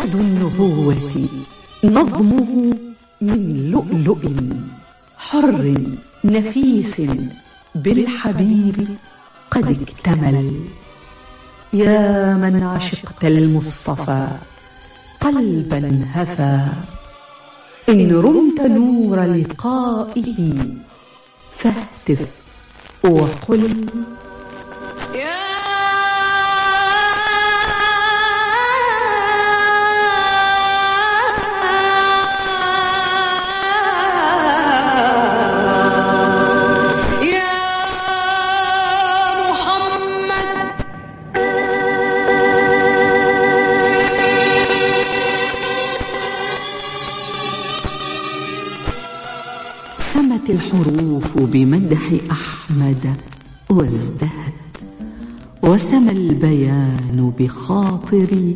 عقد النبوة نظمه من لؤلؤ حر نفيس بالحبيب قد اكتمل. يا من عشقت المصطفى قلبا هفى، إن رمت نور لقائه فاهتف وقل سمت الحروف بمدح أحمد وازدهت، وسمى البيان بخاطري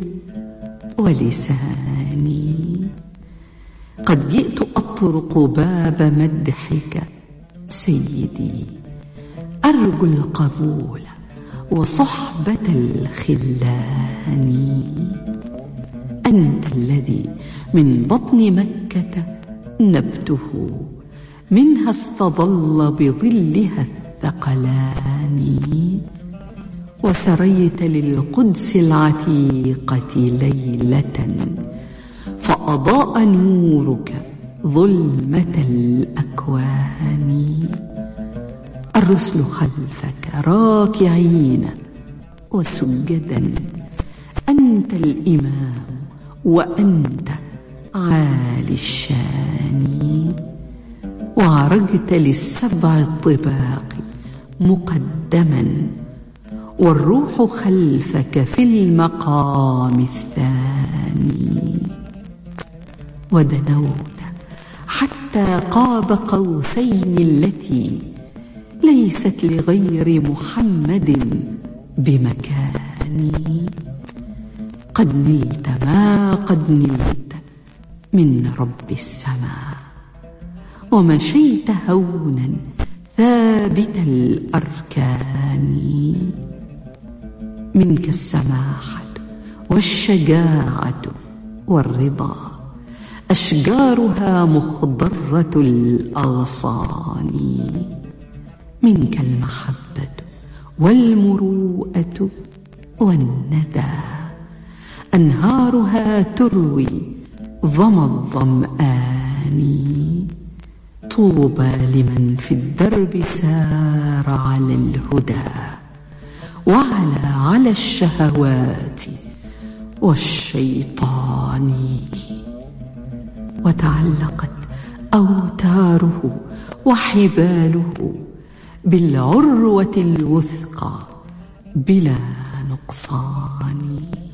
ولساني. قد جئت أطرق باب مدحك سيدي، أرجو القبول وصحبة الخلان. أنت الذي من بطن مكة نبته، منها استظل بظلها الثقلان. وسريت للقدس العتيقة ليلة، فأضاء نورك ظلمة الأكوان. الرسل خلفك راكعين وسجدا، أنت الإمام وأنت عالي الشان. وعرجت للسبع الطباق مقدما، والروح خلفك في المقام الثاني. ودنوت حتى قاب قوسين التي ليست لغير محمد بمكان. قد نلت ما قد نلت من رب السماء، ومشيت هونا ثابت الأركان. منك السماحة والشجاعة والرضا، أشجارها مخضرة الأغصان. منك المحبة والمروءة والندى، أنهارها تروي ظما الظمآن. طوبى لمن في الدرب سار على الهدى، على الشهوات والشيطان. وتعلقت أوتاره وحباله بالعروة الوثقى بلا نقصان.